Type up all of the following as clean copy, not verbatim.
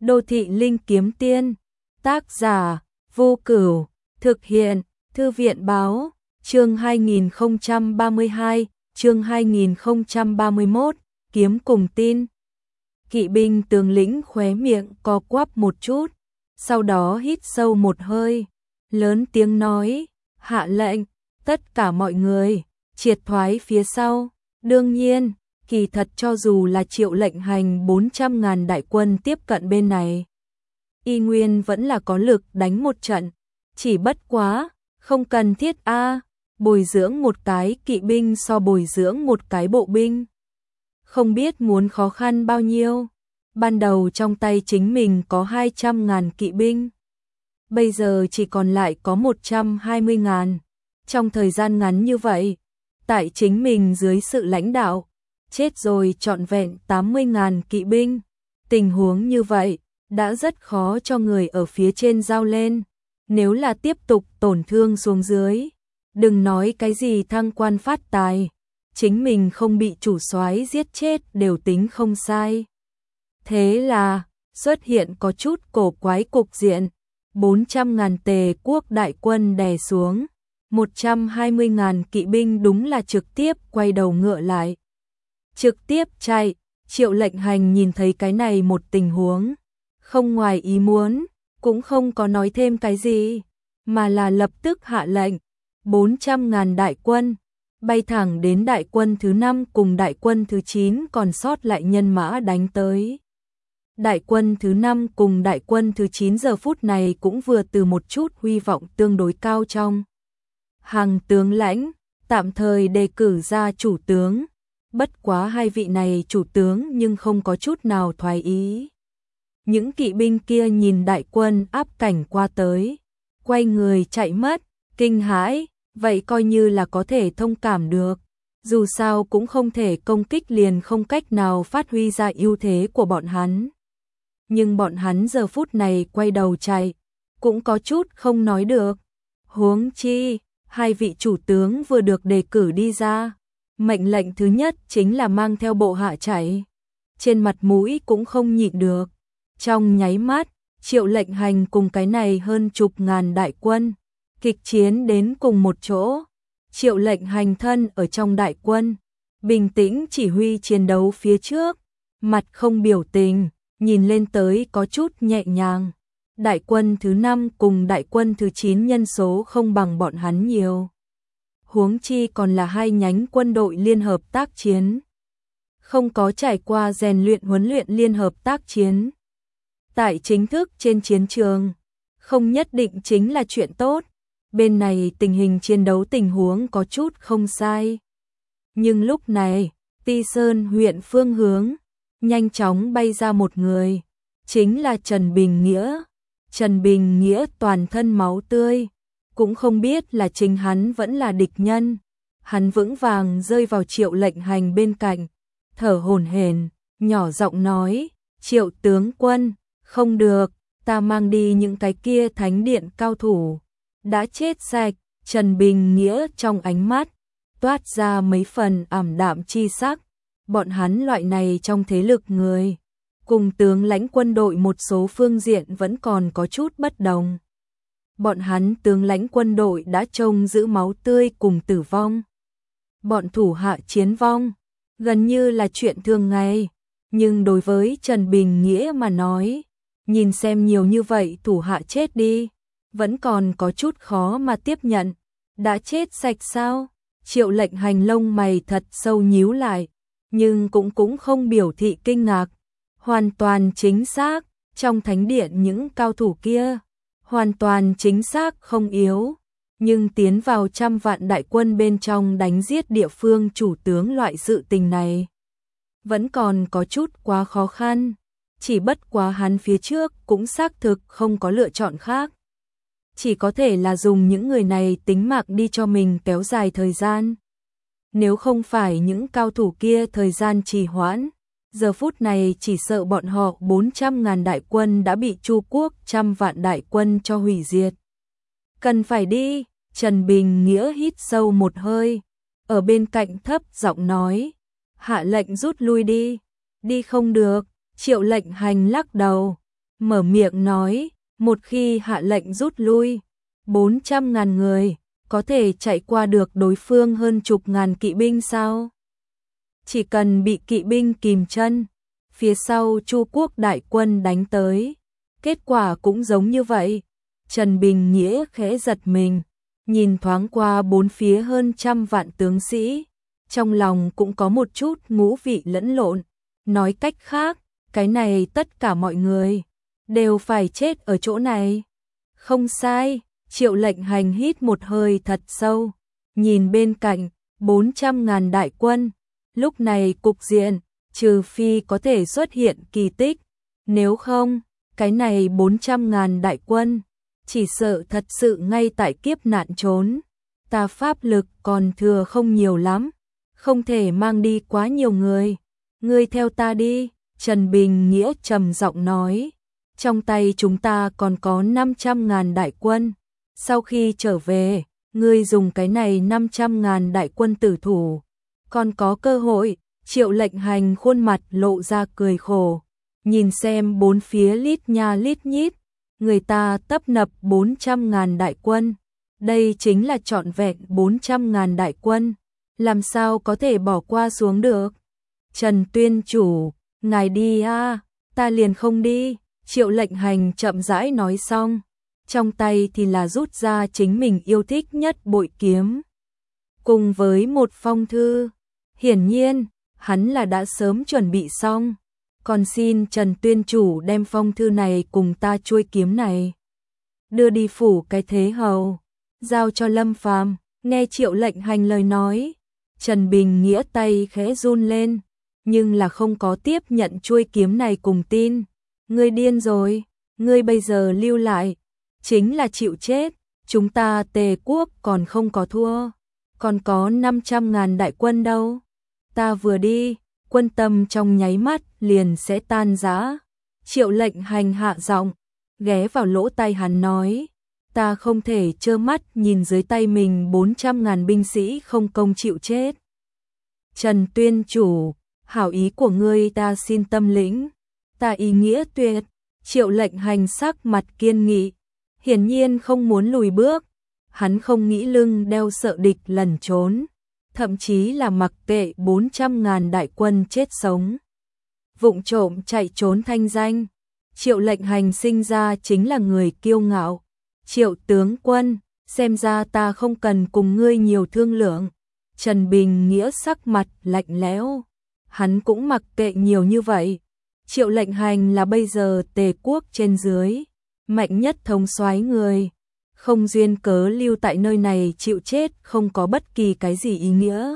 Đô thị linh kiếm tiên. Tác giả Vô Cửu. Thực hiện Thư viện báo. Chương 2032, chương 2031, kiếm cùng tin. Kỵ binh tướng lĩnh khóe miệng co quắp một chút, sau đó hít sâu một hơi, lớn tiếng nói, hạ lệnh, tất cả mọi người, triệt thoái phía sau. Đương nhiên, kỳ thật cho dù là Triệu Lệnh Hành 400.000 đại quân tiếp cận bên này, y nguyên vẫn là có lực đánh một trận, chỉ bất quá, không cần thiết bồi dưỡng một cái kỵ binh so bồi dưỡng một cái bộ binh. Không biết muốn khó khăn bao nhiêu, ban đầu trong tay chính mình có 200.000 kỵ binh, bây giờ chỉ còn lại có 120.000. Trong thời gian ngắn như vậy, tại chính mình dưới sự lãnh đạo, chết rồi trọn vẹn 80.000 kỵ binh. Tình huống như vậy, đã rất khó cho người ở phía trên giao lên. Nếu là tiếp tục tổn thương xuống dưới, đừng nói cái gì thăng quan phát tài, chính mình không bị chủ soái giết chết đều tính không sai. Thế là, xuất hiện có chút cổ quái cục diện, 400.000 Tề quốc đại quân đè xuống, 120.000 kỵ binh đúng là trực tiếp quay đầu ngựa lại, trực tiếp chạy. Triệu Lệnh Hành nhìn thấy cái này một tình huống, không ngoài ý muốn, cũng không có nói thêm cái gì, mà là lập tức hạ lệnh, 400.000 đại quân, bay thẳng đến đại quân thứ 5 cùng đại quân thứ 9 còn sót lại nhân mã đánh tới. Đại quân thứ 5 cùng đại quân thứ 9 giờ phút này cũng vừa từ một chút hy vọng tương đối cao trong hàng tướng lãnh, tạm thời đề cử ra chủ tướng, bất quá hai vị này chủ tướng nhưng không có chút nào thoái ý. Những kỵ binh kia nhìn đại quân áp cảnh qua tới, quay người chạy mất, kinh hãi, vậy coi như là có thể thông cảm được. Dù sao cũng không thể công kích liền không cách nào phát huy ra ưu thế của bọn hắn. Nhưng bọn hắn giờ phút này quay đầu chạy, cũng có chút không nói được. Huống chi, hai vị chủ tướng vừa được đề cử đi ra, mệnh lệnh thứ nhất chính là mang theo bộ hạ chạy. Trên mặt mũi cũng không nhịn được. Trong nháy mắt, Triệu Lệnh Hành cùng cái này hơn chục ngàn đại quân, kịch chiến đến cùng một chỗ. Triệu Lệnh Hành thân ở trong đại quân, bình tĩnh chỉ huy chiến đấu phía trước, mặt không biểu tình, nhìn lên tới có chút nhẹ nhàng. Đại quân thứ 5 cùng đại quân thứ 9 nhân số không bằng bọn hắn nhiều. Huống chi còn là hai nhánh quân đội liên hợp tác chiến. Không có trải qua rèn luyện huấn luyện liên hợp tác chiến. Tại chính thức trên chiến trường, không nhất định chính là chuyện tốt. Bên này tình hình chiến đấu tình huống có chút không sai. Nhưng lúc này, Ti Sơn huyện phương hướng, nhanh chóng bay ra một người. Chính là Trần Bình Nghĩa. Trần Bình Nghĩa toàn thân máu tươi. Cũng không biết là chính hắn vẫn là địch nhân. Hắn vững vàng rơi vào Triệu Lệnh Hành bên cạnh, thở hổn hển, nhỏ giọng nói, Triệu tướng quân, không được, ta mang đi những cái kia thánh điện cao thủ, đã chết sạch. Trần Bình Nghĩa trong ánh mắt, toát ra mấy phần ảm đạm chi sắc, bọn hắn loại này trong thế lực người, cùng tướng lãnh quân đội một số phương diện vẫn còn có chút bất đồng. Bọn hắn tướng lãnh quân đội đã trông giữ máu tươi cùng tử vong. Bọn thủ hạ chiến vong, gần như là chuyện thường ngày, nhưng đối với Trần Bình Nghĩa mà nói, nhìn xem nhiều như vậy thủ hạ chết đi, vẫn còn có chút khó mà tiếp nhận. Đã chết sạch sao? Triệu Lệnh Hành lông mày thật sâu nhíu lại, nhưng cũng không biểu thị kinh ngạc. Hoàn toàn chính xác, trong thánh điện những cao thủ kia, hoàn toàn chính xác không yếu, nhưng tiến vào 100 vạn đại quân bên trong đánh giết địa phương chủ tướng loại sự tình này, vẫn còn có chút quá khó khăn. Chỉ bất quá hắn phía trước cũng xác thực không có lựa chọn khác. Chỉ có thể là dùng những người này tính mạng đi cho mình kéo dài thời gian. Nếu không phải những cao thủ kia thời gian trì hoãn, giờ phút này chỉ sợ bọn họ 400.000 đại quân đã bị Chu quốc 100 vạn đại quân cho hủy diệt. Cần phải đi, Trần Bình Nghĩa hít sâu một hơi, ở bên cạnh thấp giọng nói, hạ lệnh rút lui đi. Đi không được. Triệu Lệnh Hành lắc đầu, mở miệng nói, một khi hạ lệnh rút lui, 400.000 người, có thể chạy qua được đối phương hơn chục ngàn kỵ binh sao? Chỉ cần bị kỵ binh kìm chân, phía sau Chu quốc đại quân đánh tới, kết quả cũng giống như vậy. Trần Bình Nghĩa khẽ giật mình, nhìn thoáng qua bốn phía hơn trăm vạn tướng sĩ, trong lòng cũng có một chút ngũ vị lẫn lộn. Nói cách khác, cái này tất cả mọi người đều phải chết ở chỗ này. Không sai, Triệu Lệnh Hành hít một hơi thật sâu, nhìn bên cạnh 400.000 đại quân. Lúc này cục diện, trừ phi có thể xuất hiện kỳ tích, nếu không, cái này 400.000 đại quân, chỉ sợ thật sự ngay tại kiếp nạn trốn. Ta pháp lực còn thừa không nhiều lắm, không thể mang đi quá nhiều người. Ngươi theo ta đi, Trần Bình Nghĩa trầm giọng nói. Trong tay chúng ta còn có 500.000 đại quân. Sau khi trở về, ngươi dùng cái này 500.000 đại quân tử thủ. Còn có cơ hội. Triệu Lệnh Hành khuôn mặt lộ ra cười khổ. Nhìn xem bốn phía lít nha lít nhít, người ta tấp nập 400.000 đại quân. Đây chính là trọn vẹn 400.000 đại quân. Làm sao có thể bỏ qua xuống được? Trần Tuyên chủ, ngài đi a, ta liền không đi. Triệu Lệnh Hành chậm rãi nói xong, trong tay thì là rút ra chính mình yêu thích nhất bội kiếm, cùng với một phong thư. Hiển nhiên, hắn là đã sớm chuẩn bị xong, còn xin Trần Tuyên chủ đem phong thư này cùng ta chuôi kiếm này đưa đi phủ cái thế hầu, giao cho Lâm Phàm. Nghe Triệu Lệnh Hành lời nói, Trần Bình Nghĩa tay khẽ run lên, nhưng là không có tiếp nhận chuôi kiếm này cùng tin. Ngươi điên rồi, ngươi bây giờ lưu lại, chính là chịu chết, chúng ta Tề quốc còn không có thua, còn có 500.000 đại quân đâu. Ta vừa đi, quân tâm trong nháy mắt liền sẽ tan rã. Triệu Lệnh Hành hạ giọng, ghé vào lỗ tai hắn nói, ta không thể trơ mắt nhìn dưới tay mình 400.000 binh sĩ không công chịu chết. Trần Tuyên chủ, hảo ý của ngươi ta xin tâm lĩnh, ta ý nghĩa tuyệt. Triệu Lệnh Hành sắc mặt kiên nghị, hiển nhiên không muốn lùi bước. Hắn không nghĩ lưng đeo sợ địch lẩn trốn, thậm chí là mặc kệ 400.000 đại quân chết sống, vụng trộm chạy trốn thanh danh. Triệu Lệnh Hành sinh ra chính là người kiêu ngạo. Triệu tướng quân, xem ra ta không cần cùng ngươi nhiều thương lượng. Trần Bình Nghĩa sắc mặt lạnh lẽo, hắn cũng mặc kệ nhiều như vậy. Triệu Lệnh Hành là bây giờ Tề quốc trên dưới mạnh nhất thống soái người, không duyên cớ lưu tại nơi này chịu chết không có bất kỳ cái gì ý nghĩa.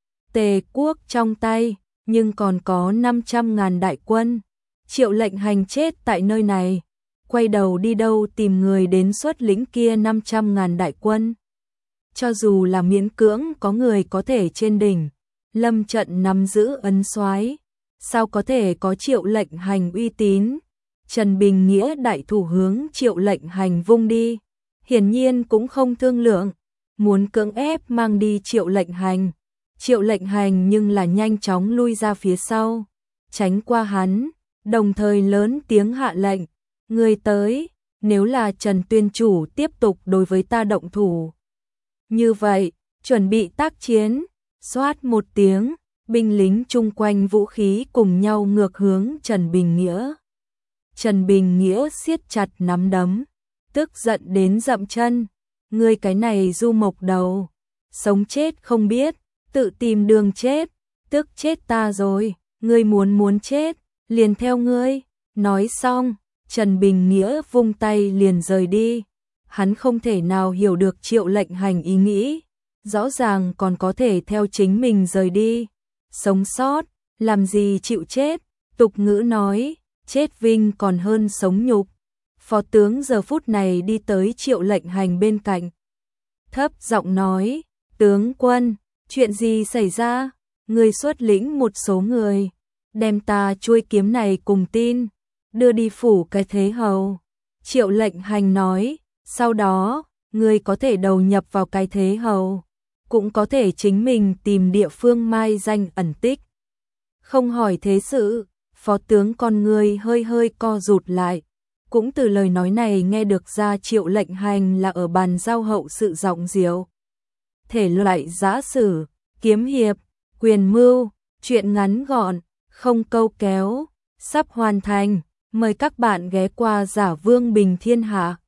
Tề quốc trong tay, nhưng còn có 500.000 đại quân. Triệu Lệnh Hành chết tại nơi này, quay đầu đi đâu tìm người đến xuất lĩnh kia 500.000 đại quân. Cho dù là miễn cưỡng có người có thể trên đỉnh lâm trận nắm giữ ấn soái, sao có thể có Triệu Lệnh Hành uy tín. Trần Bình Nghĩa đại thủ hướng Triệu Lệnh Hành vung đi, hiển nhiên cũng không thương lượng, muốn cưỡng ép mang đi Triệu Lệnh Hành. Triệu Lệnh Hành nhưng là nhanh chóng lui ra phía sau, tránh qua hắn, đồng thời lớn tiếng hạ lệnh, người tới, nếu là Trần Tuyên chủ tiếp tục đối với ta động thủ. Như vậy, chuẩn bị tác chiến. Xoát một tiếng, binh lính chung quanh vũ khí cùng nhau ngược hướng Trần Bình Nghĩa. Trần Bình Nghĩa siết chặt nắm đấm, tức giận đến dậm chân. Ngươi cái này du mộc đầu, sống chết không biết, tự tìm đường chết, tức chết ta rồi, ngươi muốn chết, liền theo ngươi. Nói xong, Trần Bình Nghĩa vung tay liền rời đi. Hắn không thể nào hiểu được Triệu Lệnh Hành ý nghĩ, rõ ràng còn có thể theo chính mình rời đi. Sống sót, làm gì chịu chết, tục ngữ nói, chết vinh còn hơn sống nhục. Phó tướng giờ phút này đi tới Triệu Lệnh Hành bên cạnh, thấp giọng nói, tướng quân, chuyện gì xảy ra? Người xuất lĩnh một số người, đem ta chuôi kiếm này cùng tin, đưa đi phủ cái thế hầu. Triệu Lệnh Hành nói, sau đó, người có thể đầu nhập vào cái thế hầu, cũng có thể chính mình tìm địa phương mai danh ẩn tích. Không hỏi thế sự, phó tướng con người hơi hơi co rụt lại, Cũng từ lời nói này nghe được ra Triệu Lệnh Hành là ở bàn giao hậu sự giọng diệu. Thể loại giã sử, kiếm hiệp, quyền mưu, truyện ngắn gọn, không câu kéo, sắp hoàn thành. Mời các bạn ghé qua Giả Vương Bình Thiên Hạ.